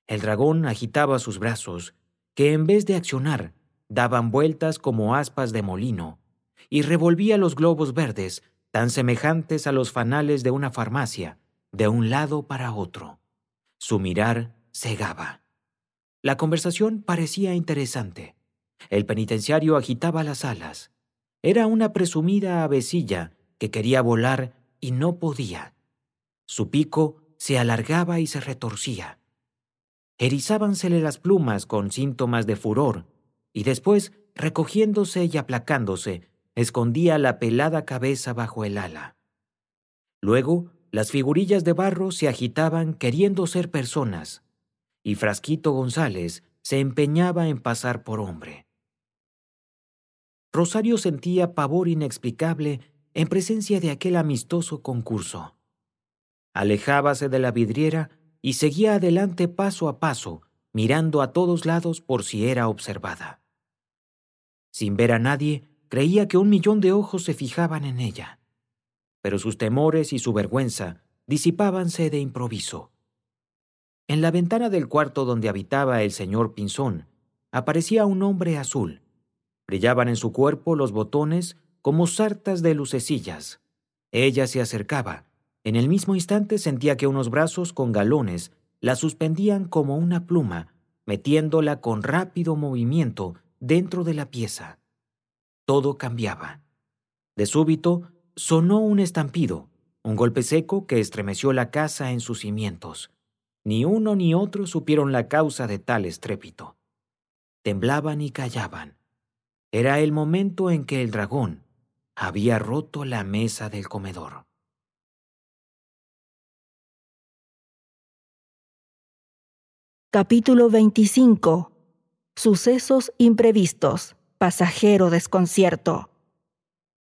El dragón agitaba sus brazos, que en vez de accionar, daban vueltas como aspas de molino, y revolvía los globos verdes, tan semejantes a los fanales de una farmacia, de un lado para otro. Su mirar cegaba. La conversación parecía interesante. El penitenciario agitaba las alas. Era una presumida avecilla que quería volar y no podía. Su pico se alargaba y se retorcía. Erizábansele las plumas con síntomas de furor, y después, recogiéndose y aplacándose, escondía la pelada cabeza bajo el ala. Luego, las figurillas de barro se agitaban queriendo ser personas, y Frasquito González se empeñaba en pasar por hombre. Rosario sentía pavor inexplicable en presencia de aquel amistoso concurso. Alejábase de la vidriera y seguía adelante paso a paso, mirando a todos lados por si era observada. Sin ver a nadie, creía que 1.000.000 de ojos se fijaban en ella. Pero sus temores y su vergüenza disipábanse de improviso. En la ventana del cuarto donde habitaba el señor Pinzón, aparecía un hombre azul. Brillaban en su cuerpo los botones como sartas de lucecillas. Ella se acercaba. En el mismo instante sentía que unos brazos con galones la suspendían como una pluma, metiéndola con rápido movimiento dentro de la pieza. Todo cambiaba. De súbito sonó un estampido, un golpe seco que estremeció la casa en sus cimientos. Ni uno ni otro supieron la causa de tal estrépito. Temblaban y callaban. Era el momento en que el dragón había roto la mesa del comedor. Capítulo 25. Sucesos imprevistos. Pasajero desconcierto.